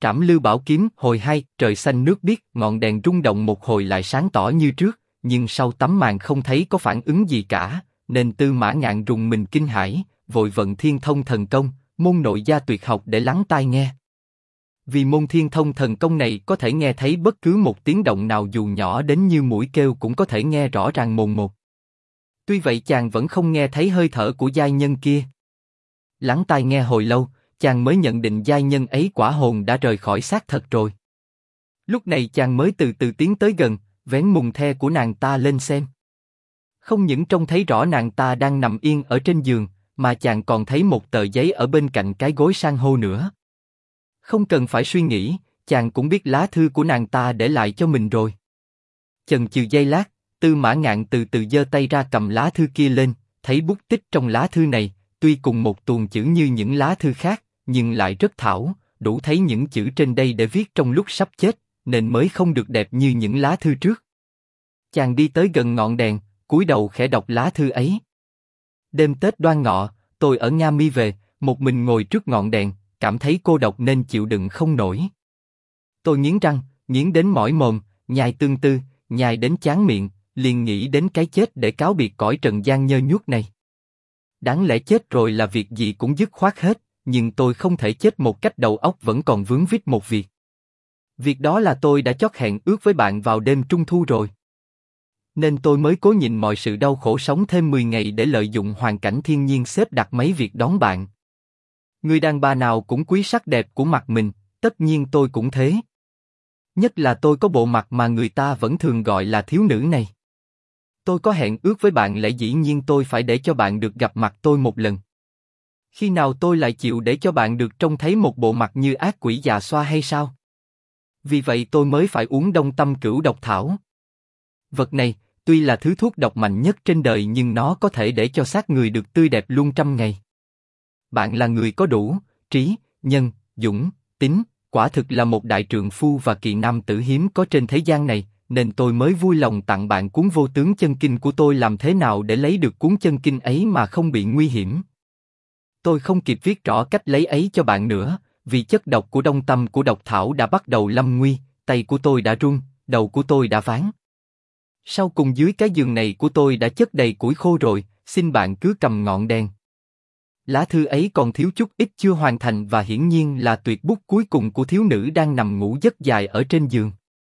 Trảm Lưu Bảo Kiếm hồi 2, trời xanh nước biếc, ngọn đèn rung động một hồi lại sáng tỏ như trước, nhưng sau tấm màn không thấy có phản ứng gì cả, nên Tư Mã Ngạn rùng mình kinh hãi, vội vận Thiên Thông thần công, môn nội gia tuyệt học để lắng tai nghe. Vì môn Thiên Thông thần công này có thể nghe thấy bất cứ một tiếng động nào dù nhỏ đến như mũi kêu cũng có thể nghe rõ ràng mồn một. Tuy vậy chàng vẫn không nghe thấy hơi thở của giai nhân kia. Lắng tai nghe hồi lâu, chàng mới nhận định giai nhân ấy quả hồn đã rời khỏi xác thật rồi. Lúc này chàng mới từ từ tiến tới gần, vén mùng the của nàng ta lên xem. Không những trông thấy rõ nàng ta đang nằm yên ở trên giường, mà chàng còn thấy một tờ giấy ở bên cạnh cái gối san hô nữa. Không cần phải suy nghĩ, chàng cũng biết lá thư của nàng ta để lại cho mình rồi. Chần chừ giây lát, Tư Mã Ngạn từ từ giơ tay ra cầm lá thư kia lên, thấy bút tích trong lá thư này, tuy cùng một tuồng chữ như những lá thư khác, nhưng lại rất thảo, đủ thấy những chữ trên đây để viết trong lúc sắp chết, nên mới không được đẹp như những lá thư trước. Chàng đi tới gần ngọn đèn, cúi đầu khẽ đọc lá thư ấy. Đêm Tết Đoan Ngọ, tôi ở Nga Mi về, một mình ngồi trước ngọn đèn, cảm thấy cô độc nên chịu đựng không nổi. Tôi nghiến răng, nghiến đến mỏi mồm, nhai tương tư, nhai đến chán miệng, liền nghĩ đến cái chết để cáo biệt cõi trần gian nhơ nhuốc này. Đáng lẽ chết rồi là việc gì cũng dứt khoát hết, nhưng tôi không thể chết một cách đầu óc vẫn còn vướng víc một việc. Việc đó là tôi đã chót hẹn ước với bạn vào đêm Trung Thu rồi. Nên tôi mới cố nhịn mọi sự đau khổ sống thêm 10 ngày để lợi dụng hoàn cảnh thiên nhiên xếp đặt mấy việc đón bạn. Người đàn bà nào cũng quý sắc đẹp của mặt mình, tất nhiên tôi cũng thế. Nhất là tôi có bộ mặt mà người ta vẫn thường gọi là thiếu nữ này. Tôi có hẹn ước với bạn lẽ dĩ nhiên tôi phải để cho bạn được gặp mặt tôi một lần. Khi nào tôi lại chịu để cho bạn được trông thấy một bộ mặt như ác quỷ già xoa hay sao? Vì vậy tôi mới phải uống Đông Tâm Cửu Độc Thảo. Vật này, tuy là thứ thuốc độc mạnh nhất trên đời nhưng nó có thể để cho xác người được tươi đẹp luôn trăm ngày. Bạn là người có đủ trí, nhân, dũng, tính, quả thực là một đại trượng phu và kỳ nam tử hiếm có trên thế gian này, nên tôi mới vui lòng tặng bạn cuốn Vô Tướng Chân Kinh của tôi. Làm thế nào để lấy được cuốn chân kinh ấy mà không bị nguy hiểm? Tôi không kịp viết rõ cách lấy ấy cho bạn nữa, vì chất độc của Đông Tâm của độc thảo đã bắt đầu lâm nguy, tay của tôi đã run, đầu của tôi đã ván. Sau cùng dưới cái giường này của tôi đã chất đầy củi khô rồi, xin bạn cứ cầm ngọn đèn. Lá thư ấy còn thiếu chút ít chưa hoàn thành và hiển nhiên là tuyệt bút cuối cùng của thiếu nữ đang nằm ngủ giấc dài ở trên giường.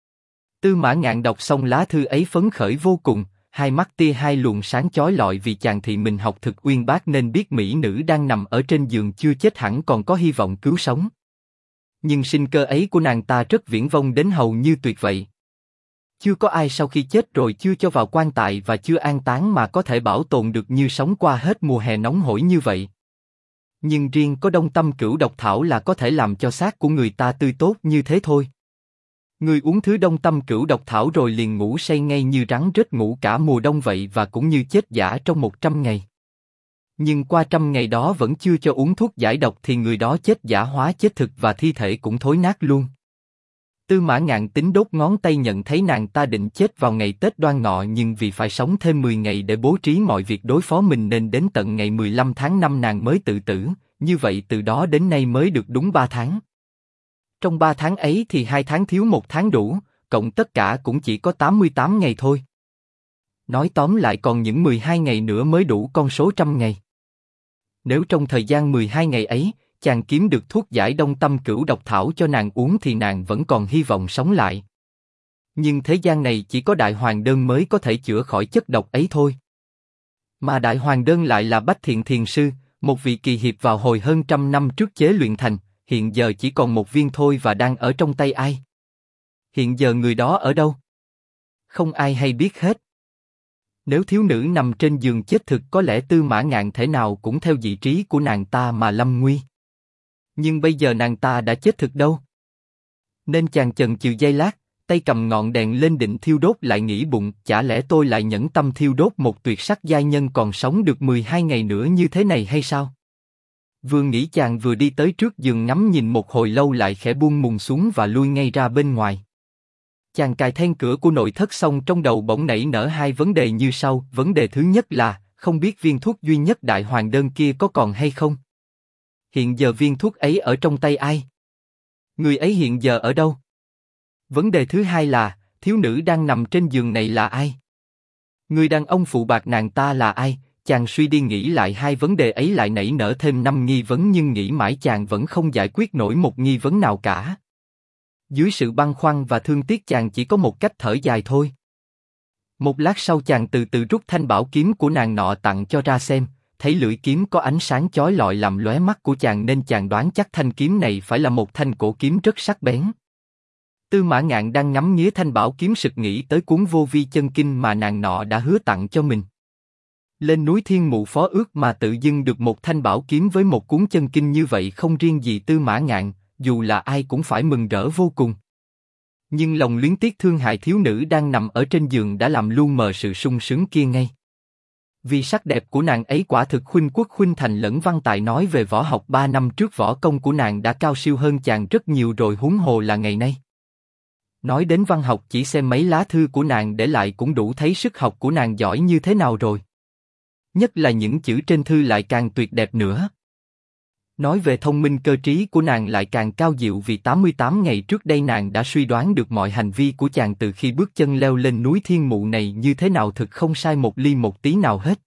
Tư Mã Ngạn đọc xong lá thư ấy phấn khởi vô cùng, hai mắt tia hai luồng sáng chói lọi vì chàng thị mình học thực uyên bác nên biết mỹ nữ đang nằm ở trên giường chưa chết hẳn còn có hy vọng cứu sống. Nhưng sinh cơ ấy của nàng ta rất viển vông đến hầu như tuyệt vậy. Chưa có ai sau khi chết rồi chưa cho vào quan tài và chưa an táng mà có thể bảo tồn được như sống qua hết mùa hè nóng hổi như vậy. Nhưng riêng có Đông Tâm Cửu Độc Thảo là có thể làm cho xác của người ta tươi tốt như thế thôi. Người uống thứ Đông Tâm Cửu Độc Thảo rồi liền ngủ say ngay như rắn rết ngủ cả mùa đông vậy và cũng như chết giả trong 100 ngày. Nhưng qua 100 ngày đó vẫn chưa cho uống thuốc giải độc thì người đó chết giả hóa chết thực và thi thể cũng thối nát luôn. Tư Mã Ngạn tính đốt ngón tay nhận thấy nàng ta định chết vào ngày Tết Đoan Ngọ nhưng vì phải sống thêm 10 ngày để bố trí mọi việc đối phó mình nên đến tận ngày 15 tháng 5 nàng mới tự tử, như vậy từ đó đến nay mới được đúng 3 tháng. Trong 3 tháng ấy thì 2 tháng thiếu 1 tháng đủ, cộng tất cả cũng chỉ có 88 ngày thôi. Nói tóm lại còn những 12 ngày nữa mới đủ con số 100 ngày. Nếu trong thời gian 12 ngày ấy, chàng kiếm được thuốc giải Đông Tâm Cửu Độc Thảo cho nàng uống thì nàng vẫn còn hy vọng sống lại. Nhưng thế gian này chỉ có Đại Hoàng Đơn mới có thể chữa khỏi chất độc ấy thôi. Mà Đại Hoàng Đơn lại là Bách Thiện Thiền Sư, một vị kỳ hiệp vào hồi hơn 100 năm trước chế luyện thành, hiện giờ chỉ còn một viên thôi và đang ở trong tay ai? Hiện giờ người đó ở đâu? Không ai hay biết hết. Nếu thiếu nữ nằm trên giường chết thực có lẽ Tư Mã Ngạn thể nào cũng theo vị trí của nàng ta mà lâm nguy. Nhưng bây giờ nàng ta đã chết thực đâu? Nên chàng chần chừ giây lát, tay cầm ngọn đèn lên định thiêu đốt lại nghĩ bụng, chả lẽ tôi lại nhẫn tâm thiêu đốt một tuyệt sắc giai nhân còn sống được 12 ngày nữa như thế này hay sao? Vừa nghĩ chàng vừa đi tới trước giường ngắm nhìn một hồi lâu lại khẽ buông mùng xuống và lui ngay ra bên ngoài. Chàng cài then cửa của nội thất xong trong đầu bỗng nảy nở hai vấn đề như sau. Vấn đề thứ nhất là, không biết viên thuốc duy nhất Đại Hoàng Đơn kia có còn hay không? Hiện giờ viên thuốc ấy ở trong tay ai? Người ấy hiện giờ ở đâu? Vấn đề thứ hai là, thiếu nữ đang nằm trên giường này là ai? Người đàn ông phụ bạc nàng ta là ai? Chàng suy đi nghĩ lại hai vấn đề ấy lại nảy nở thêm 5 nghi vấn nhưng nghĩ mãi chàng vẫn không giải quyết nổi một nghi vấn nào cả. Dưới sự băn khoăn và thương tiếc chàng chỉ có một cách thở dài thôi. Một lát sau chàng từ từ rút thanh bảo kiếm của nàng nọ tặng cho ra xem, thấy lưỡi kiếm có ánh sáng chói lọi làm lóe mắt của chàng nên chàng đoán chắc thanh kiếm này phải là một thanh cổ kiếm rất sắc bén. Tư Mã Ngạn đang ngắm nghía thanh bảo kiếm sực nghĩ tới cuốn Vô Vi Chân Kinh mà nàng nọ đã hứa tặng cho mình. Lên núi Thiên Mụ phó ước mà tự dưng được một thanh bảo kiếm với một cuốn chân kinh như vậy không riêng gì Tư Mã Ngạn, dù là ai cũng phải mừng rỡ vô cùng. Nhưng lòng luyến tiếc thương hại thiếu nữ đang nằm ở trên giường đã làm lu mờ sự sung sướng kia ngay. Vì sắc đẹp của nàng ấy quả thực khuynh quốc khuynh thành lẫn văn tài nói về võ học 3 năm trước võ công của nàng đã cao siêu hơn chàng rất nhiều rồi huống hồ là ngày nay. Nói đến văn học chỉ xem mấy lá thư của nàng để lại cũng đủ thấy sức học của nàng giỏi như thế nào rồi. Nhất là những chữ trên thư lại càng tuyệt đẹp nữa. Nói về thông minh cơ trí của nàng lại càng cao diệu vì 88 ngày trước đây nàng đã suy đoán được mọi hành vi của chàng từ khi bước chân leo lên núi Thiên Mụ này như thế nào thực không sai một ly một tí nào hết.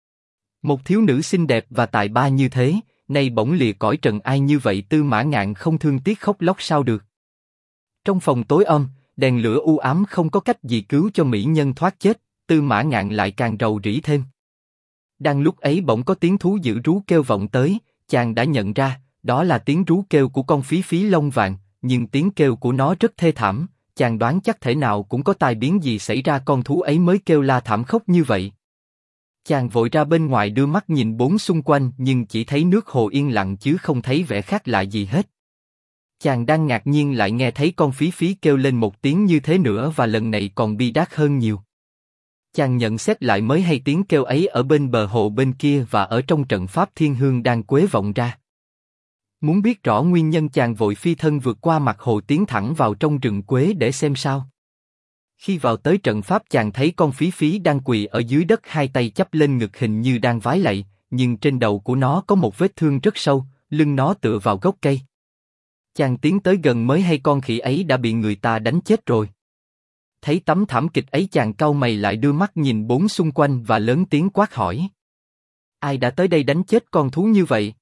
Một thiếu nữ xinh đẹp và tài ba như thế, nay bỗng lìa cõi trần ai như vậy Tư Mã Ngạn không thương tiếc khóc lóc sao được. Trong phòng tối om, đèn lửa u ám không có cách gì cứu cho mỹ nhân thoát chết, Tư Mã Ngạn lại càng rầu rĩ thêm. Đang lúc ấy bỗng có tiếng thú dữ rú kêu vọng tới, chàng đã nhận ra, đó là tiếng rú kêu của con phí phí lông vàng, nhưng tiếng kêu của nó rất thê thảm, chàng đoán chắc thể nào cũng có tai biến gì xảy ra con thú ấy mới kêu la thảm khốc như vậy. Chàng vội ra bên ngoài đưa mắt nhìn bốn xung quanh nhưng chỉ thấy nước hồ yên lặng chứ không thấy vẻ khác lạ gì hết. Chàng đang ngạc nhiên lại nghe thấy con phí phí kêu lên một tiếng như thế nữa và lần này còn bi đát hơn nhiều. Chàng nhận xét lại mới hay tiếng kêu ấy ở bên bờ hồ bên kia và ở trong trận pháp thiên hương đang quế vọng ra. Muốn biết rõ nguyên nhân chàng vội phi thân vượt qua mặt hồ tiến thẳng vào trong rừng quế để xem sao. Khi vào tới trận pháp chàng thấy con phí phí đang quỳ ở dưới đất hai tay chắp lên ngực hình như đang vái lạy, nhưng trên đầu của nó có một vết thương rất sâu, lưng nó tựa vào gốc cây. Chàng tiến tới gần mới hay con khỉ ấy đã bị người ta đánh chết rồi. Thấy tấm thảm kịch ấy chàng cau mày lại đưa mắt nhìn bốn xung quanh và lớn tiếng quát hỏi. Ai đã tới đây đánh chết con thú như vậy?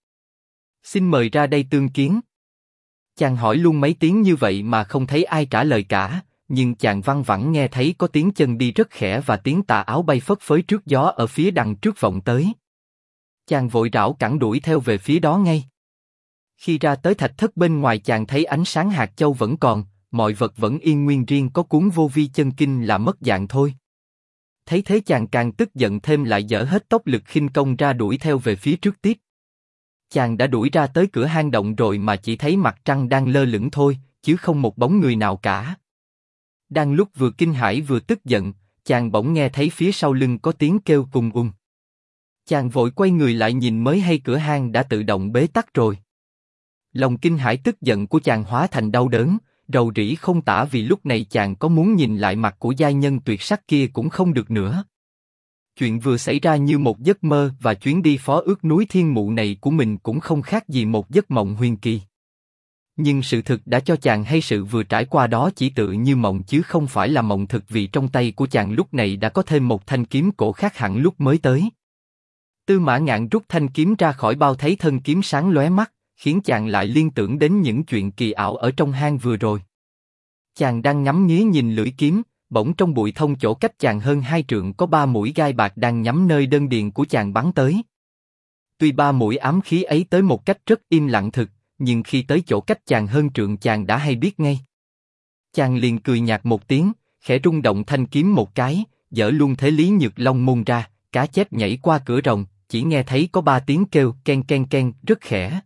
Xin mời ra đây tương kiến. Chàng hỏi luôn mấy tiếng như vậy mà không thấy ai trả lời cả, nhưng chàng văng vẳng nghe thấy có tiếng chân đi rất khẽ và tiếng tà áo bay phất phới trước gió ở phía đằng trước vọng tới. Chàng vội rảo cẳng đuổi theo về phía đó ngay. Khi ra tới thạch thất bên ngoài chàng thấy ánh sáng hạt châu vẫn còn, mọi vật vẫn yên nguyên riêng có cuốn Vô Vi Chân Kinh là mất dạng thôi. Thấy thế chàng càng tức giận thêm lại dở hết tốc lực khinh công ra đuổi theo về phía trước tiếp. Chàng đã đuổi ra tới cửa hang động rồi mà chỉ thấy mặt trăng đang lơ lửng thôi, chứ không một bóng người nào cả. Đang lúc vừa kinh hãi vừa tức giận, chàng bỗng nghe thấy phía sau lưng có tiếng kêu cùng. Chàng vội quay người lại nhìn mới hay cửa hang đã tự động bế tắc rồi. Lòng kinh hãi tức giận của chàng hóa thành đau đớn, rầu rĩ không tả vì lúc này chàng có muốn nhìn lại mặt của giai nhân tuyệt sắc kia cũng không được nữa. Chuyện vừa xảy ra như một giấc mơ và chuyến đi phó ước núi Thiên Mụ này của mình cũng không khác gì một giấc mộng huyền kỳ. Nhưng sự thực đã cho chàng hay sự vừa trải qua đó chỉ tự như mộng chứ không phải là mộng thực vì trong tay của chàng lúc này đã có thêm một thanh kiếm cổ khác hẳn lúc mới tới. Tư Mã Ngạn rút thanh kiếm ra khỏi bao thấy thân kiếm sáng lóe mắt, khiến chàng lại liên tưởng đến những chuyện kỳ ảo ở trong hang vừa rồi. Chàng đang ngắm nghía nhìn lưỡi kiếm, bỗng trong bụi thông chỗ cách chàng hơn 2 trượng có 3 mũi gai bạc đang nhắm nơi đơn điền của chàng bắn tới. Tuy 3 mũi ám khí ấy tới một cách rất im lặng thực, nhưng khi tới chỗ cách chàng hơn trượng chàng đã hay biết ngay. Chàng liền cười nhạt một tiếng, khẽ rung động thanh kiếm một cái, dở luôn thế Lý Nhược Long môn ra, cá chép nhảy qua cửa rồng, chỉ nghe thấy có 3 tiếng kêu ken ken ken rất khẽ.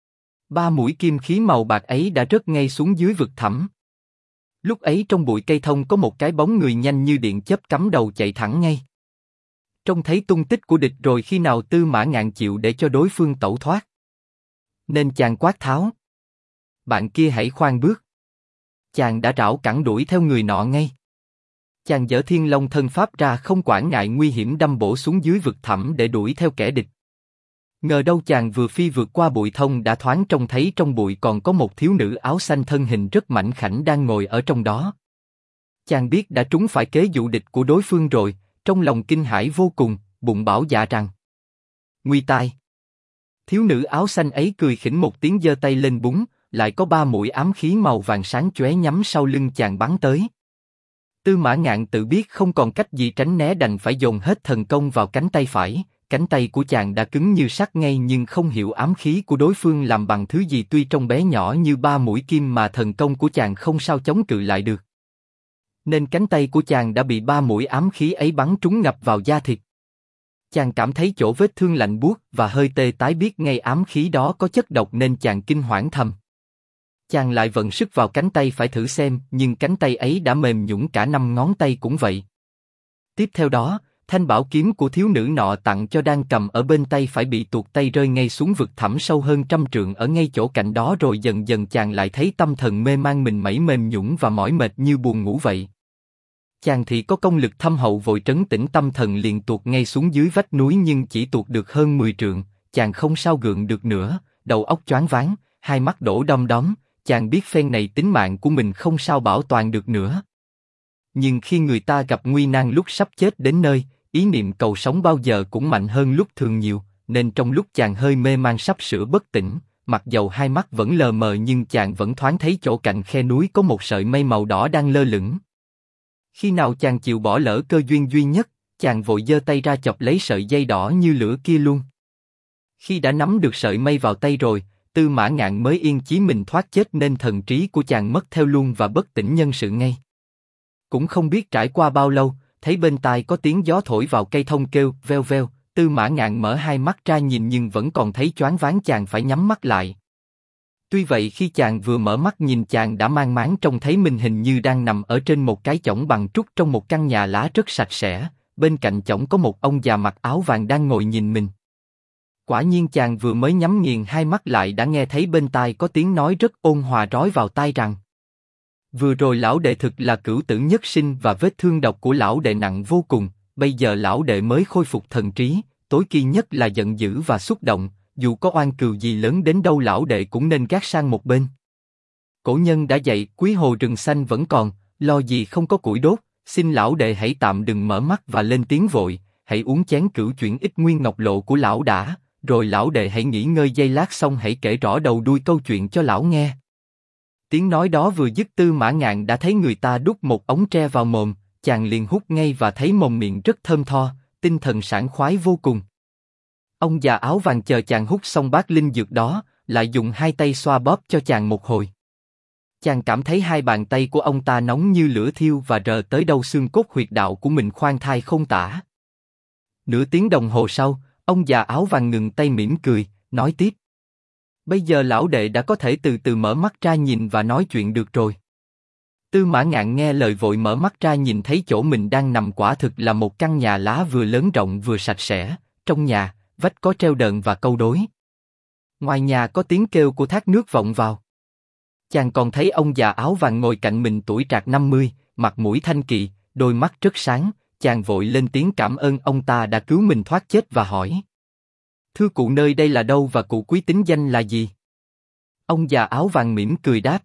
3 mũi kim khí màu bạc ấy đã rớt ngay xuống dưới vực thẳm. Lúc ấy trong bụi cây thông có một cái bóng người nhanh như điện chớp cắm đầu chạy thẳng ngay. Trông thấy tung tích của địch rồi khi nào Tư Mã Ngạn chịu để cho đối phương tẩu thoát. Nên chàng quát tháo. Bạn kia hãy khoan bước. Chàng đã rảo cẳng đuổi theo người nọ ngay. Chàng dở Thiên Long thân pháp ra không quản ngại nguy hiểm đâm bổ xuống dưới vực thẳm để đuổi theo kẻ địch. Ngờ đâu chàng vừa phi vượt qua bụi thông đã thoáng trông thấy trong bụi còn có một thiếu nữ áo xanh thân hình rất mảnh khảnh đang ngồi ở trong đó. Chàng biết đã trúng phải kế dụ địch của đối phương rồi, trong lòng kinh hãi vô cùng, bụng bảo dạ rằng: nguy tai! Thiếu nữ áo xanh ấy cười khỉnh một tiếng giơ tay lên búng, lại có 3 mũi ám khí màu vàng sáng chóe nhắm sau lưng chàng bắn tới. Tư Mã Ngạn tự biết không còn cách gì tránh né đành phải dồn hết thần công vào cánh tay phải. Cánh tay của chàng đã cứng như sắt ngay nhưng không hiểu ám khí của đối phương làm bằng thứ gì, tuy trông bé nhỏ như 3 mũi kim mà thần công của chàng không sao chống cự lại được. Nên cánh tay của chàng đã bị 3 mũi ám khí ấy bắn trúng ngập vào da thịt. Chàng cảm thấy chỗ vết thương lạnh buốt và hơi tê tái, biết ngay ám khí đó có chất độc nên chàng kinh hoảng thầm. Chàng lại vận sức vào cánh tay phải thử xem, nhưng cánh tay ấy đã mềm nhũn, cả 5 ngón tay cũng vậy. Tiếp theo đó, thanh bảo kiếm của thiếu nữ nọ tặng cho đang cầm ở bên tay phải bị tuột tay rơi ngay xuống vực thẳm sâu hơn 100 trượng ở ngay chỗ cạnh đó, rồi dần dần chàng lại thấy tâm thần mê man, mình mẩy mềm nhũn và mỏi mệt như buồn ngủ vậy. Chàng thì có công lực thâm hậu, vội trấn tĩnh tâm thần liền tuột ngay xuống dưới vách núi, nhưng chỉ tuột được hơn 10 trượng, chàng không sao gượng được nữa, đầu óc choáng váng, hai mắt đổ đom đóm, chàng biết phen này tính mạng của mình không sao bảo toàn được nữa. Nhưng khi người ta gặp nguy nan lúc sắp chết đến nơi, ý niệm cầu sống bao giờ cũng mạnh hơn lúc thường nhiều, nên trong lúc chàng hơi mê man sắp sửa bất tỉnh, mặc dầu hai mắt vẫn lờ mờ nhưng chàng vẫn thoáng thấy chỗ cạnh khe núi có một sợi mây màu đỏ đang lơ lửng. Khi nào chàng chịu bỏ lỡ cơ duyên duy nhất, chàng vội giơ tay ra chọc lấy sợi dây đỏ như lửa kia luôn. Khi đã nắm được sợi mây vào tay rồi, Tư Mã Ngạn mới yên chí mình thoát chết, nên thần trí của chàng mất theo luôn và bất tỉnh nhân sự ngay. Cũng không biết trải qua bao lâu, thấy bên tai có tiếng gió thổi vào cây thông kêu veo veo. Tư Mã Ngạn mở hai mắt ra nhìn nhưng vẫn còn thấy choáng váng, chàng phải nhắm mắt lại. Tuy vậy khi chàng vừa mở mắt nhìn, chàng đã mang máng trông thấy mình hình như đang nằm ở trên một cái chõng bằng trúc trong một căn nhà lá rất sạch sẽ, bên cạnh chõng có một ông già mặc áo vàng đang ngồi nhìn mình. Quả nhiên chàng vừa mới nhắm nghiền hai mắt lại đã nghe thấy bên tai có tiếng nói rất ôn hòa rói vào tai rằng: vừa rồi lão đệ thực là cửu tử nhất sinh và vết thương độc của lão đệ nặng vô cùng, bây giờ lão đệ mới khôi phục thần trí, tối kỳ nhất là giận dữ và xúc động, dù có oan cừu gì lớn đến đâu lão đệ cũng nên gác sang một bên. Cổ nhân đã dạy quý hồ rừng xanh vẫn còn, lo gì không có củi đốt, xin lão đệ hãy tạm đừng mở mắt và lên tiếng vội, hãy uống chén cửu chuyển ích nguyên ngọc lộ của lão đã, rồi lão đệ hãy nghỉ ngơi giây lát xong hãy kể rõ đầu đuôi câu chuyện cho lão nghe. Tiếng nói đó vừa dứt, Tư Mã Ngạn đã thấy người ta đút một ống tre vào mồm, chàng liền hút ngay và thấy mồm miệng rất thơm tho, tinh thần sảng khoái vô cùng. Ông già áo vàng chờ chàng hút xong bát linh dược đó, lại dùng hai tay xoa bóp cho chàng một hồi. Chàng cảm thấy hai bàn tay của ông ta nóng như lửa thiêu và rờ tới đâu xương cốt huyệt đạo của mình khoan thai không tả. Nửa tiếng đồng hồ sau, ông già áo vàng ngừng tay mỉm cười, nói tiếp: bây giờ lão đệ đã có thể từ từ mở mắt ra nhìn và nói chuyện được rồi. Tư Mã Ngạn nghe lời vội mở mắt ra nhìn thấy chỗ mình đang nằm quả thực là một căn nhà lá vừa lớn rộng vừa sạch sẽ, trong nhà, vách có treo đờn và câu đối. Ngoài nhà có tiếng kêu của thác nước vọng vào. Chàng còn thấy ông già áo vàng ngồi cạnh mình tuổi trạc 50, mặt mũi thanh kỳ, đôi mắt rất sáng, chàng vội lên tiếng cảm ơn ông ta đã cứu mình thoát chết và hỏi: thưa cụ, nơi đây là đâu và cụ quý tính danh là gì? Ông già áo vàng mỉm cười đáp: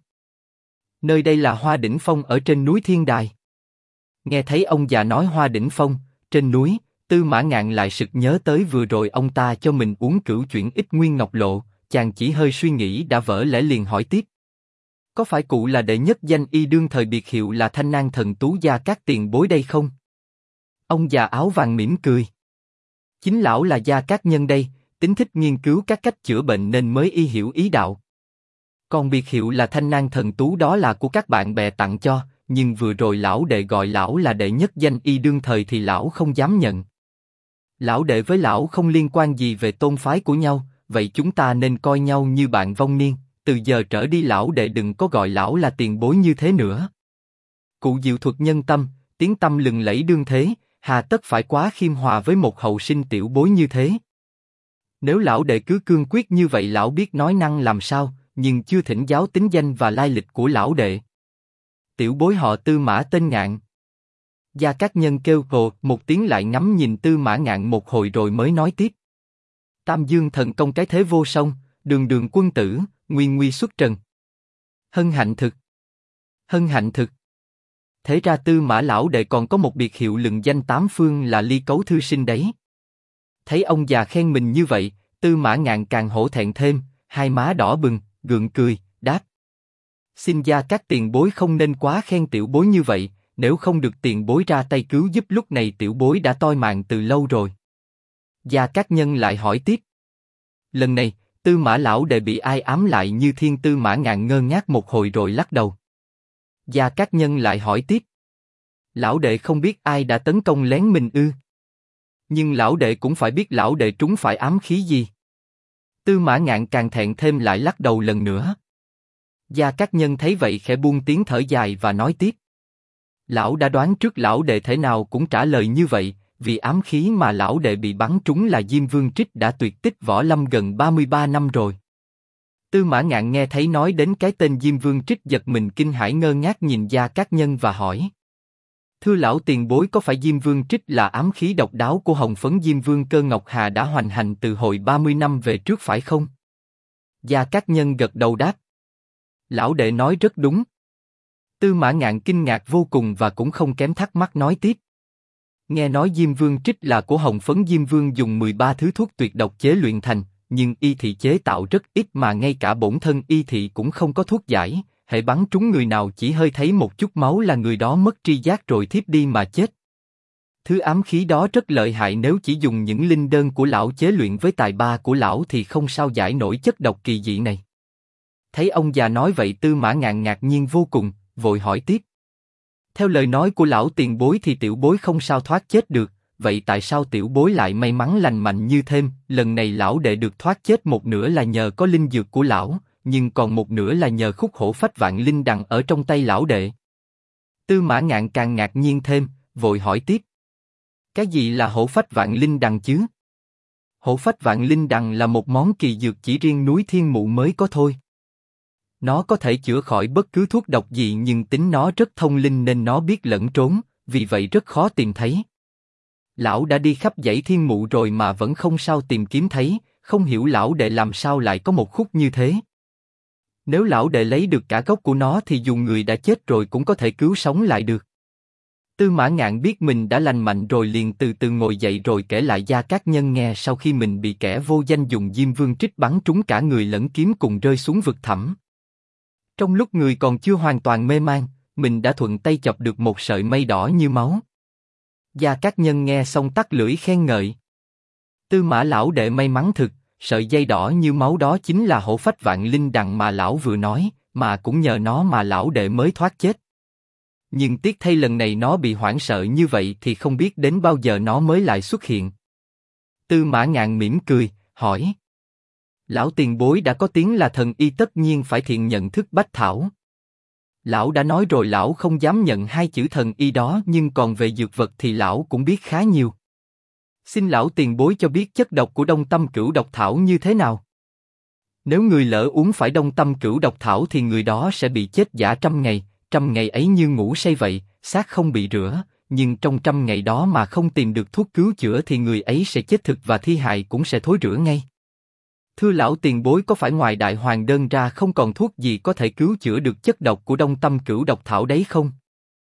nơi đây là Hoa Đỉnh Phong ở trên núi Thiên Đài. Nghe thấy ông già nói Hoa Đỉnh Phong, trên núi, Tư Mã Ngạn lại sực nhớ tới vừa rồi ông ta cho mình uống cửu chuyển ích nguyên ngọc lộ, chàng chỉ hơi suy nghĩ đã vỡ lẽ liền hỏi tiếp: có phải cụ là đệ nhất danh y đương thời biệt hiệu là Thanh Nang Thần Tú Gia Cát tiền bối đây không? Ông già áo vàng mỉm cười: chính lão là Gia Cát nhân đây, tính thích nghiên cứu các cách chữa bệnh nên mới y hiểu ý đạo. Còn biệt hiệu là Thanh Nang Thần Tú đó là của các bạn bè tặng cho, nhưng vừa rồi lão đệ gọi lão là đệ nhất danh y đương thời thì lão không dám nhận. Lão đệ với lão không liên quan gì về tôn phái của nhau, vậy chúng ta nên coi nhau như bạn vong niên, từ giờ trở đi lão đệ đừng có gọi lão là tiền bối như thế nữa. Cụ diệu thuật nhân tâm, tiếng tâm lừng lẫy đương thế, hà tất phải quá khiêm hòa với một hậu sinh tiểu bối như thế. Nếu lão đệ cứ cương quyết như vậy lão biết nói năng làm sao, nhưng chưa thỉnh giáo tính danh và lai lịch của lão đệ. Tiểu bối họ Tư Mã tên Ngạn. Gia Cát nhân kêu hồ một tiếng lại ngắm nhìn Tư Mã Ngạn một hồi rồi mới nói tiếp: Tam Dương thần công cái thế vô song, đường đường quân tử, nguyên nguy xuất trần. Hân hạnh thực. Hân hạnh thực. Thế ra Tư Mã lão đệ còn có một biệt hiệu lừng danh tám phương là Ly Cấu thư sinh đấy. Thấy ông già khen mình như vậy, Tư Mã Ngạn càng hổ thẹn thêm, hai má đỏ bừng, gượng cười, đáp: xin Gia Cát tiền bối không nên quá khen tiểu bối như vậy, nếu không được tiền bối ra tay cứu giúp lúc này tiểu bối đã toi mạng từ lâu rồi. Gia Cát Nhân lại hỏi tiếp. Lần này, Tư Mã lão đệ bị ai ám lại như thiên? Tư Mã Ngạn ngơ ngác một hồi rồi lắc đầu. Gia Cát Nhân lại hỏi tiếp. Lão đệ không biết ai đã tấn công lén mình ư? Nhưng lão đệ cũng phải biết lão đệ trúng phải ám khí gì. Tư Mã Ngạn càng thẹn thêm lại lắc đầu lần nữa. Gia Cát Nhân thấy vậy khẽ buông tiếng thở dài và nói tiếp. Lão đã đoán trước lão đệ thể nào cũng trả lời như vậy, vì ám khí mà lão đệ bị bắn trúng là Diêm Vương Trích đã tuyệt tích võ lâm gần 33 năm rồi. Tư Mã Ngạn nghe thấy nói đến cái tên Diêm Vương Trích giật mình kinh hãi ngơ ngác nhìn Gia Cát Nhân và hỏi. Thưa lão tiền bối, có phải Diêm Vương Trích là ám khí độc đáo của Hồng Phấn Diêm Vương Cơ Ngọc Hà đã hoành hành từ hồi 30 năm về trước phải không? Gia Cát Nhân gật đầu đáp. Lão đệ nói rất đúng. Tư Mã Ngạn kinh ngạc vô cùng và cũng không kém thắc mắc nói tiếp. Nghe nói Diêm Vương Trích là của Hồng Phấn Diêm Vương dùng 13 thứ thuốc tuyệt độc chế luyện thành, nhưng y thị chế tạo rất ít mà ngay cả bổn thân y thị cũng không có thuốc giải, hễ bắn trúng người nào chỉ hơi thấy một chút máu là người đó mất tri giác rồi thiếp đi mà chết. Thứ ám khí đó rất lợi hại, nếu chỉ dùng những linh đơn của lão chế luyện với tài ba của lão thì không sao giải nổi chất độc kỳ dị này. Thấy ông già nói vậy, Tư Mã Ngạn ngạc nhiên vô cùng, vội hỏi tiếp. Theo lời nói của lão tiền bối thì tiểu bối không sao thoát chết được, vậy tại sao tiểu bối lại may mắn lành mạnh như thêm? Lần này lão đệ được thoát chết một nửa là nhờ có linh dược của lão, nhưng còn một nửa là nhờ khúc hổ phách vạn linh đằng ở trong tay lão đệ. Tư Mã Ngạn càng ngạc nhiên thêm, vội hỏi tiếp. Cái gì là hổ phách vạn linh đằng chứ? Hổ phách vạn linh đằng là một món kỳ dược chỉ riêng núi Thiên Mụ mới có thôi. Nó có thể chữa khỏi bất cứ thuốc độc gì, nhưng tính nó rất thông linh nên nó biết lẫn trốn, vì vậy rất khó tìm thấy. Lão đã đi khắp dãy Thiên Mụ rồi mà vẫn không sao tìm kiếm thấy, không hiểu lão đệ làm sao lại có một khúc như thế. Nếu lão đệ lấy được cả gốc của nó thì dù người đã chết rồi cũng có thể cứu sống lại được. Tư Mã Ngạn biết mình đã lành mạnh rồi liền từ từ ngồi dậy rồi kể lại Gia Cát Nhân nghe sau khi mình bị kẻ vô danh dùng Diêm Vương Trích bắn trúng cả người lẫn kiếm cùng rơi xuống vực thẳm. Trong lúc người còn chưa hoàn toàn mê man, mình đã thuận tay chọc được một sợi mây đỏ như máu. Gia Cát Nhân nghe xong tắt lưỡi khen ngợi. Tư Mã lão đệ may mắn thực, sợi dây đỏ như máu đó chính là hổ phách vạn linh đằng mà lão vừa nói, mà cũng nhờ nó mà lão đệ mới thoát chết. Nhưng tiếc thay lần này nó bị hoảng sợ như vậy thì không biết đến bao giờ nó mới lại xuất hiện. Tư Mã Ngạn mỉm cười, hỏi. Lão tiền bối đã có tiếng là thần y tất nhiên phải thiện nhận thức bách thảo. Lão đã nói rồi lão không dám nhận hai chữ thần y đó, nhưng còn về dược vật thì lão cũng biết khá nhiều. Xin lão tiền bối cho biết chất độc của Đông Tâm Cửu Độc Thảo như thế nào? Nếu người lỡ uống phải Đông Tâm Cửu Độc Thảo thì người đó sẽ bị chết giả 100 ngày ấy như ngủ say vậy, xác không bị rửa, nhưng trong 100 ngày đó mà không tìm được thuốc cứu chữa thì người ấy sẽ chết thực và thi hài cũng sẽ thối rữa ngay. Thưa lão tiền bối, có phải ngoài Đại Hoàng Đơn ra không còn thuốc gì có thể cứu chữa được chất độc của Đông Tâm Cửu Độc Thảo đấy không?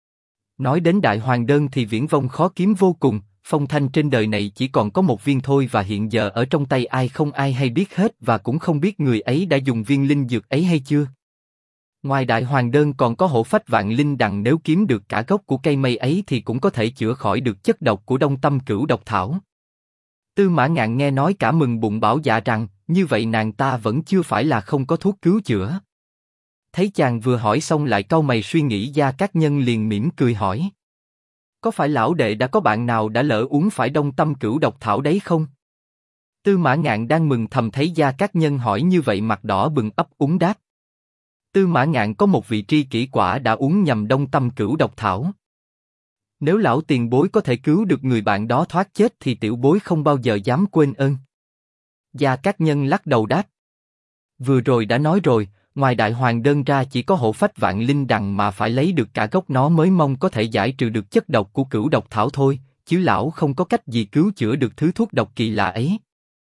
Nói đến Đại Hoàng Đơn thì viển vông khó kiếm vô cùng, phong thanh trên đời này chỉ còn có một viên thôi và hiện giờ ở trong tay ai không ai hay biết hết và cũng không biết người ấy đã dùng viên linh dược ấy hay chưa. Ngoài Đại Hoàng Đơn còn có hổ phách vạn linh đằng, nếu kiếm được cả gốc của cây mây ấy thì cũng có thể chữa khỏi được chất độc của Đông Tâm Cửu Độc Thảo. Tư Mã Ngạn nghe nói cả mừng bụng bảo dạ rằng, như vậy nàng ta vẫn chưa phải là không có thuốc cứu chữa. Thấy chàng vừa hỏi xong lại cau mày suy nghĩ, Gia Cát Nhân liền mỉm cười hỏi. Có phải lão đệ đã có bạn nào đã lỡ uống phải Đông Tâm Cửu Độc Thảo đấy không? Tư Mã Ngạn đang mừng thầm thấy Gia Cát Nhân hỏi như vậy mặt đỏ bừng ấp úng đáp. Tư Mã Ngạn có một vị tri kỷ quả đã uống nhầm Đông Tâm Cửu Độc Thảo. Nếu lão tiền bối có thể cứu được người bạn đó thoát chết thì tiểu bối không bao giờ dám quên ơn. Gia Cát Nhân lắc đầu đáp. Vừa rồi đã nói rồi, ngoài Đại Hoàng Đơn ra chỉ có hổ phách vạn linh đằng mà phải lấy được cả gốc nó mới mong có thể giải trừ được chất độc của Cửu Độc Thảo thôi, chứ lão không có cách gì cứu chữa được thứ thuốc độc kỳ lạ ấy.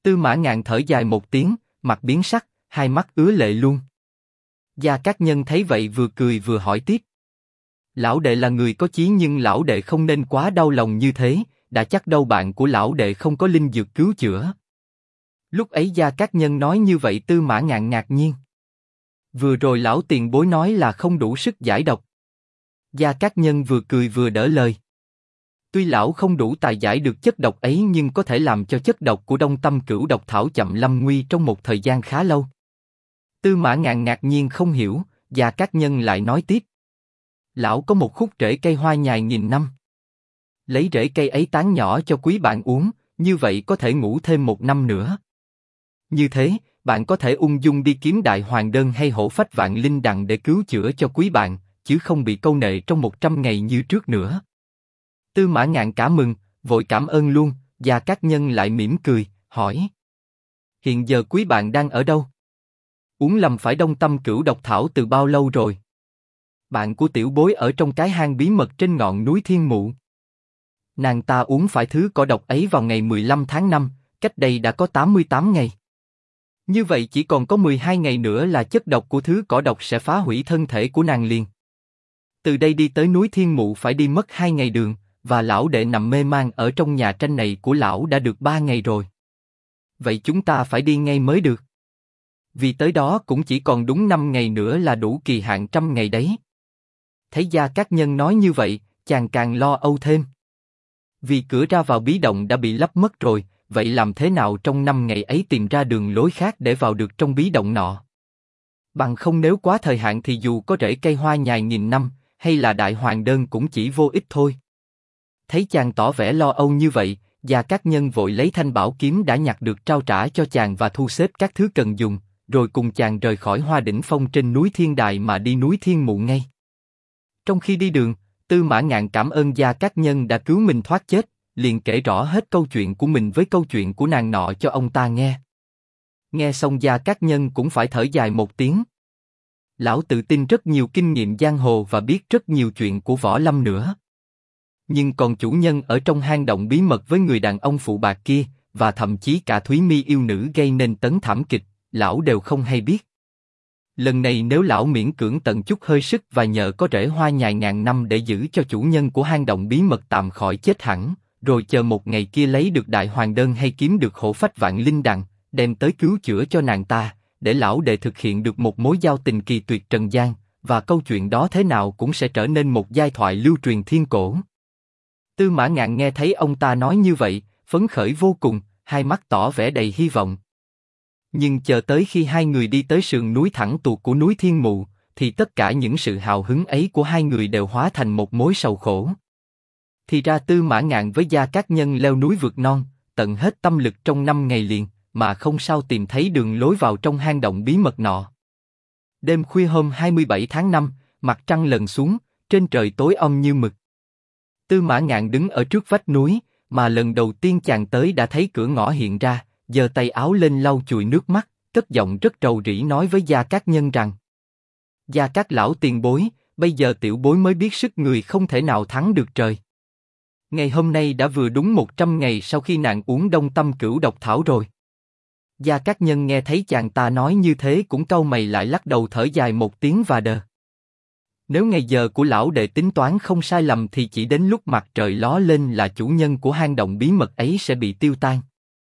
Tư Mã Ngạn thở dài một tiếng, mặt biến sắc, hai mắt ứa lệ luôn. Gia Cát Nhân thấy vậy vừa cười vừa hỏi tiếp. Lão đệ là người có chí nhưng lão đệ không nên quá đau lòng như thế, đã chắc đâu bạn của lão đệ không có linh dược cứu chữa. Lúc ấy Gia Cát Nhân nói như vậy Tư Mã Ngạn ngạc nhiên. Vừa rồi lão tiền bối nói là không đủ sức giải độc. Gia Cát Nhân vừa cười vừa đỡ lời. Tuy lão không đủ tài giải được chất độc ấy nhưng có thể làm cho chất độc của Đông Tâm Cửu Độc Thảo chậm lâm nguy trong một thời gian khá lâu. Tư Mã Ngạn ngạc nhiên không hiểu, Gia Cát Nhân lại nói tiếp. Lão có một khúc rễ cây hoa nhài nghìn năm. Lấy rễ cây ấy tán nhỏ cho quý bạn uống, như vậy có thể ngủ thêm 1 năm nữa. Như thế, bạn có thể ung dung đi kiếm Đại Hoàng Đơn hay Hổ Phách Vạn Linh Đằng để cứu chữa cho quý bạn, chứ không bị câu nệ trong 100 ngày như trước nữa. Tư Mã Ngạn cả mừng, vội cảm ơn luôn. Gia Cát Nhân lại mỉm cười, hỏi. Hiện giờ quý bạn đang ở đâu? Uống lầm phải Đông Tâm Cửu Độc Thảo từ bao lâu rồi? Bạn của tiểu bối ở trong cái hang bí mật trên ngọn núi Thiên Mụ. Nàng ta uống phải thứ cỏ độc ấy vào ngày 15 tháng 5, cách đây đã có 88 ngày. Như vậy chỉ còn có 12 ngày nữa là chất độc của thứ cỏ độc sẽ phá hủy thân thể của nàng liền. Từ đây đi tới núi Thiên Mụ phải đi mất 2 ngày đường, và lão đệ nằm mê man ở trong nhà tranh này của lão đã được 3 ngày rồi. Vậy chúng ta phải đi ngay mới được. Vì tới đó cũng chỉ còn đúng 5 ngày nữa là đủ kỳ hạn 100 ngày đấy. Thấy Gia Cát Nhân nói như vậy, chàng càng lo âu thêm. Vì cửa ra vào bí động đã bị lấp mất rồi, vậy làm thế nào trong 5 ngày ấy tìm ra đường lối khác để vào được trong bí động nọ? Bằng không nếu quá thời hạn thì dù có rễ cây hoa nhài nghìn năm, hay là Đại Hoàng Đơn cũng chỉ vô ích thôi. Thấy chàng tỏ vẻ lo âu như vậy, Gia Cát Nhân vội lấy thanh bảo kiếm đã nhặt được trao trả cho chàng và thu xếp các thứ cần dùng, rồi cùng chàng rời khỏi Hoa Đỉnh Phong trên núi Thiên Đài mà đi núi Thiên Mụ ngay. Trong khi đi đường, Tư Mã Ngạn cảm ơn Gia Cát Nhân đã cứu mình thoát chết, liền kể rõ hết câu chuyện của mình với câu chuyện của nàng nọ cho ông ta nghe. Nghe xong Gia Cát Nhân cũng phải thở dài một tiếng. Lão tự tin rất nhiều kinh nghiệm giang hồ và biết rất nhiều chuyện của võ lâm nữa. Nhưng còn chủ nhân ở trong hang động bí mật với người đàn ông phụ bạc kia, và thậm chí cả Thúy Mi yêu nữ gây nên tấn thảm kịch, lão đều không hay biết. Lần này nếu lão miễn cưỡng tận chút hơi sức và nhờ có rễ hoa nhài ngàn năm để giữ cho chủ nhân của hang động bí mật tạm khỏi chết hẳn, rồi chờ một ngày kia lấy được Đại Hoàng Đơn hay kiếm được Hổ Phách Vạn Linh Đằng, đem tới cứu chữa cho nàng ta, để lão đệ thực hiện được một mối giao tình kỳ tuyệt trần gian, và câu chuyện đó thế nào cũng sẽ trở nên một giai thoại lưu truyền thiên cổ. Tư Mã Ngạn nghe thấy ông ta nói như vậy, phấn khởi vô cùng, hai mắt tỏ vẻ đầy hy vọng. Nhưng chờ tới khi hai người đi tới sườn núi thẳng tuột của núi Thiên Mụ, thì tất cả những sự hào hứng ấy của hai người đều hóa thành một mối sầu khổ. Thì ra Tư Mã Ngạn với Gia Cát Nhân leo núi vượt non, tận hết tâm lực trong 5 ngày liền, mà không sao tìm thấy đường lối vào trong hang động bí mật nọ. Đêm khuya hôm 27 tháng 5, mặt trăng lần xuống, trên trời tối om như mực. Tư Mã Ngạn đứng ở trước vách núi, mà lần đầu tiên chàng tới đã thấy cửa ngõ hiện ra, giơ tay áo lên lau chùi nước mắt, cất giọng rất rầu rĩ nói với Gia Cát Nhân rằng: Gia Cát lão tiền bối, bây giờ tiểu bối mới biết sức người không thể nào thắng được trời. Ngày hôm nay đã vừa đúng 100 ngày sau khi nàng uống Đông Tâm Cửu Độc Thảo rồi. Gia Cát Nhân nghe thấy chàng ta nói như thế cũng cau mày lại lắc đầu thở dài một tiếng và đờ. Nếu ngày giờ của lão đệ tính toán không sai lầm thì chỉ đến lúc mặt trời ló lên là chủ nhân của hang động bí mật ấy sẽ bị tiêu tan.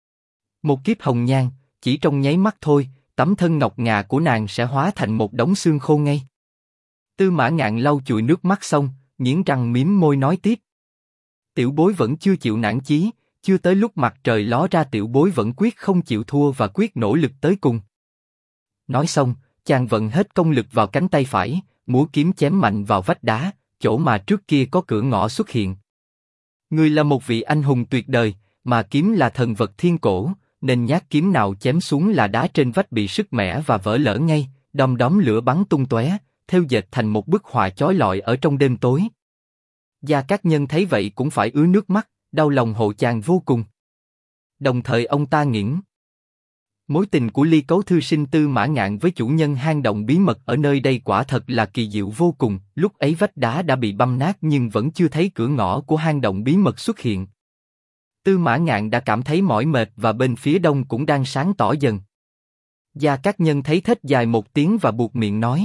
Một kiếp hồng nhan, chỉ trong nháy mắt thôi, tấm thân ngọc ngà của nàng sẽ hóa thành một đống xương khô ngay. Tư Mã Ngạn lau chùi nước mắt xong, nghiến răng mím môi nói tiếp: Tiểu bối vẫn chưa chịu nản chí, chưa tới lúc mặt trời ló ra tiểu bối vẫn quyết không chịu thua và quyết nỗ lực tới cùng. Nói xong, chàng vận hết công lực vào cánh tay phải, múa kiếm chém mạnh vào vách đá, chỗ mà trước kia có cửa ngõ xuất hiện. Người là một vị anh hùng tuyệt đời, mà kiếm là thần vật thiên cổ, nên nhát kiếm nào chém xuống là đá trên vách bị sứt mẻ và vỡ lở ngay, đom đóm lửa bắn tung tóe, thêu dệt thành một bức họa chói lọi ở trong đêm tối. Gia Cát Nhân thấy vậy cũng phải ứa nước mắt, đau lòng hộ chàng vô cùng. Đồng thời ông ta nghiễm mối tình của Ly Cấu thư sinh Tư Mã Ngạn với chủ nhân hang động bí mật ở nơi đây quả thật là kỳ diệu vô cùng. Lúc ấy vách đá đã bị băm nát nhưng vẫn chưa thấy cửa ngõ của hang động bí mật xuất hiện. Tư Mã Ngạn đã cảm thấy mỏi mệt và bên phía đông cũng đang sáng tỏ dần. Gia Cát Nhân thấy thét dài một tiếng và buột miệng nói: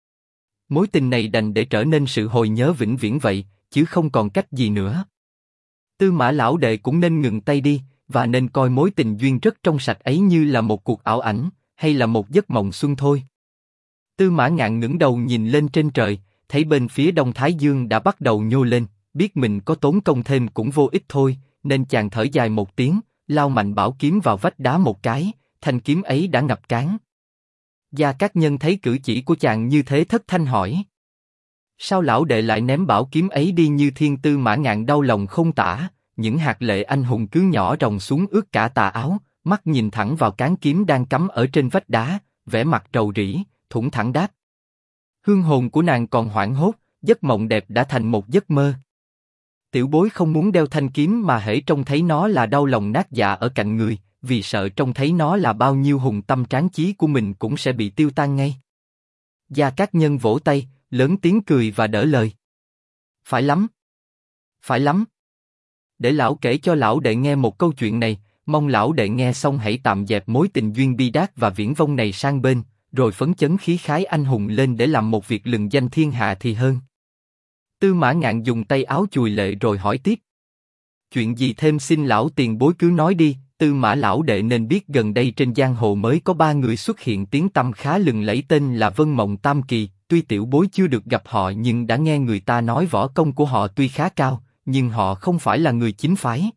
mối tình này đành để trở nên sự hồi nhớ vĩnh viễn vậy, chứ không còn cách gì nữa. Tư Mã lão đệ cũng nên ngừng tay đi, và nên coi mối tình duyên rất trong sạch ấy như là một cuộc ảo ảnh, hay là một giấc mộng xuân thôi. Tư Mã Ngạn ngẩng đầu nhìn lên trên trời, thấy bên phía đông Thái Dương đã bắt đầu nhô lên, biết mình có tốn công thêm cũng vô ích thôi, nên chàng thở dài một tiếng, lao mạnh bảo kiếm vào vách đá một cái, thanh kiếm ấy đã ngập cán. Gia Cát Nhân thấy cử chỉ của chàng như thế thất thanh hỏi: sao lão đệ lại ném bảo kiếm ấy đi như thiên? Tư Mã Ngạn đau lòng không tả, những hạt lệ anh hùng cứ nhỏ ròng xuống ướt cả tà áo, mắt nhìn thẳng vào cán kiếm đang cắm ở trên vách đá, vẻ mặt rầu rĩ, thủng thẳng đáp: hương hồn của nàng còn hoảng hốt, giấc mộng đẹp đã thành một giấc mơ. Tiểu bối không muốn đeo thanh kiếm mà hễ trông thấy nó là đau lòng nát dạ ở cạnh người, vì sợ trông thấy nó là bao nhiêu hùng tâm tráng chí của mình cũng sẽ bị tiêu tan ngay. Gia Cát Nhân vỗ tay, lớn tiếng cười và đỡ lời: phải lắm, phải lắm. Để lão kể cho lão đệ nghe một câu chuyện này, mong lão đệ nghe xong hãy tạm dẹp mối tình duyên bi đát và viển vông này sang bên, rồi phấn chấn khí khái anh hùng lên để làm một việc lừng danh thiên hạ thì hơn. Tư Mã Ngạn dùng tay áo chùi lệ rồi hỏi tiếp: chuyện gì thêm xin lão tiền bối cứ nói đi. Tư Mã lão đệ nên biết gần đây trên giang hồ mới có 3 người xuất hiện tiếng tăm khá lừng lẫy, tên là Vân Mộng Tam Kỳ. Tuy tiểu bối chưa được gặp họ nhưng đã nghe người ta nói võ công của họ tuy khá cao, nhưng họ không phải là người chính phái.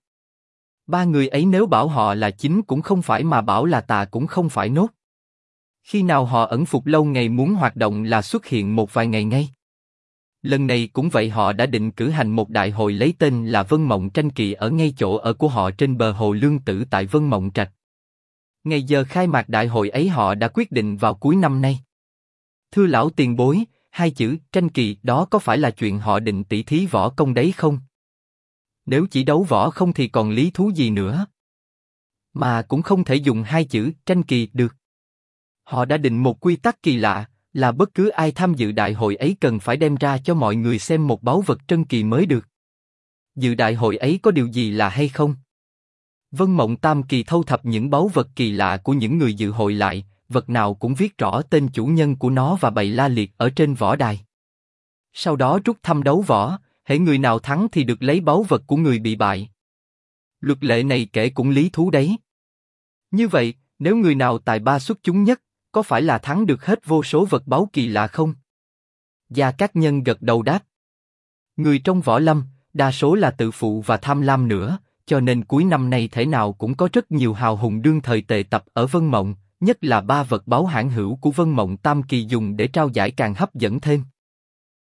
3 người ấy nếu bảo họ là chính cũng không phải, mà bảo là tà cũng không phải nốt. Khi nào họ ẩn phục lâu ngày muốn hoạt động là xuất hiện một vài ngày ngay. Lần này cũng vậy, họ đã định cử hành một đại hội lấy tên là Vân Mộng Tranh Kỳ ở ngay chỗ ở của họ trên bờ hồ Lương Tử tại Vân Mộng Trạch. Ngày giờ khai mạc đại hội ấy họ đã quyết định vào cuối năm nay. Thưa lão tiền bối, 2 chữ tranh kỳ đó có phải là chuyện họ định tỉ thí võ công đấy không? Nếu chỉ đấu võ không thì còn lý thú gì nữa. Mà cũng không thể dùng 2 chữ tranh kỳ được. Họ đã định một quy tắc kỳ lạ, là bất cứ ai tham dự đại hội ấy cần phải đem ra cho mọi người xem một báu vật trân kỳ mới được. Dự đại hội ấy có điều gì lạ hay không? Vân Mộng Tam Kỳ thâu thập những báu vật kỳ lạ của những người dự hội lại, vật nào cũng viết rõ tên chủ nhân của nó và bày la liệt ở trên võ đài. Sau đó rút thăm đấu võ, hễ người nào thắng thì được lấy báu vật của người bị bại. Luật lệ này kể cũng lý thú đấy. Như vậy, nếu người nào tài ba xuất chúng nhất, có phải là thắng được hết vô số vật báu kỳ lạ không? Gia Cát Nhân gật đầu đáp: người trong võ lâm, đa số là tự phụ và tham lam nữa, cho nên cuối năm nay thể nào cũng có rất nhiều hào hùng đương thời tề tập ở Vân Mộng, nhất là 3 vật báu hãn hữu của Vân Mộng Tam Kỳ dùng để trao giải càng hấp dẫn thêm.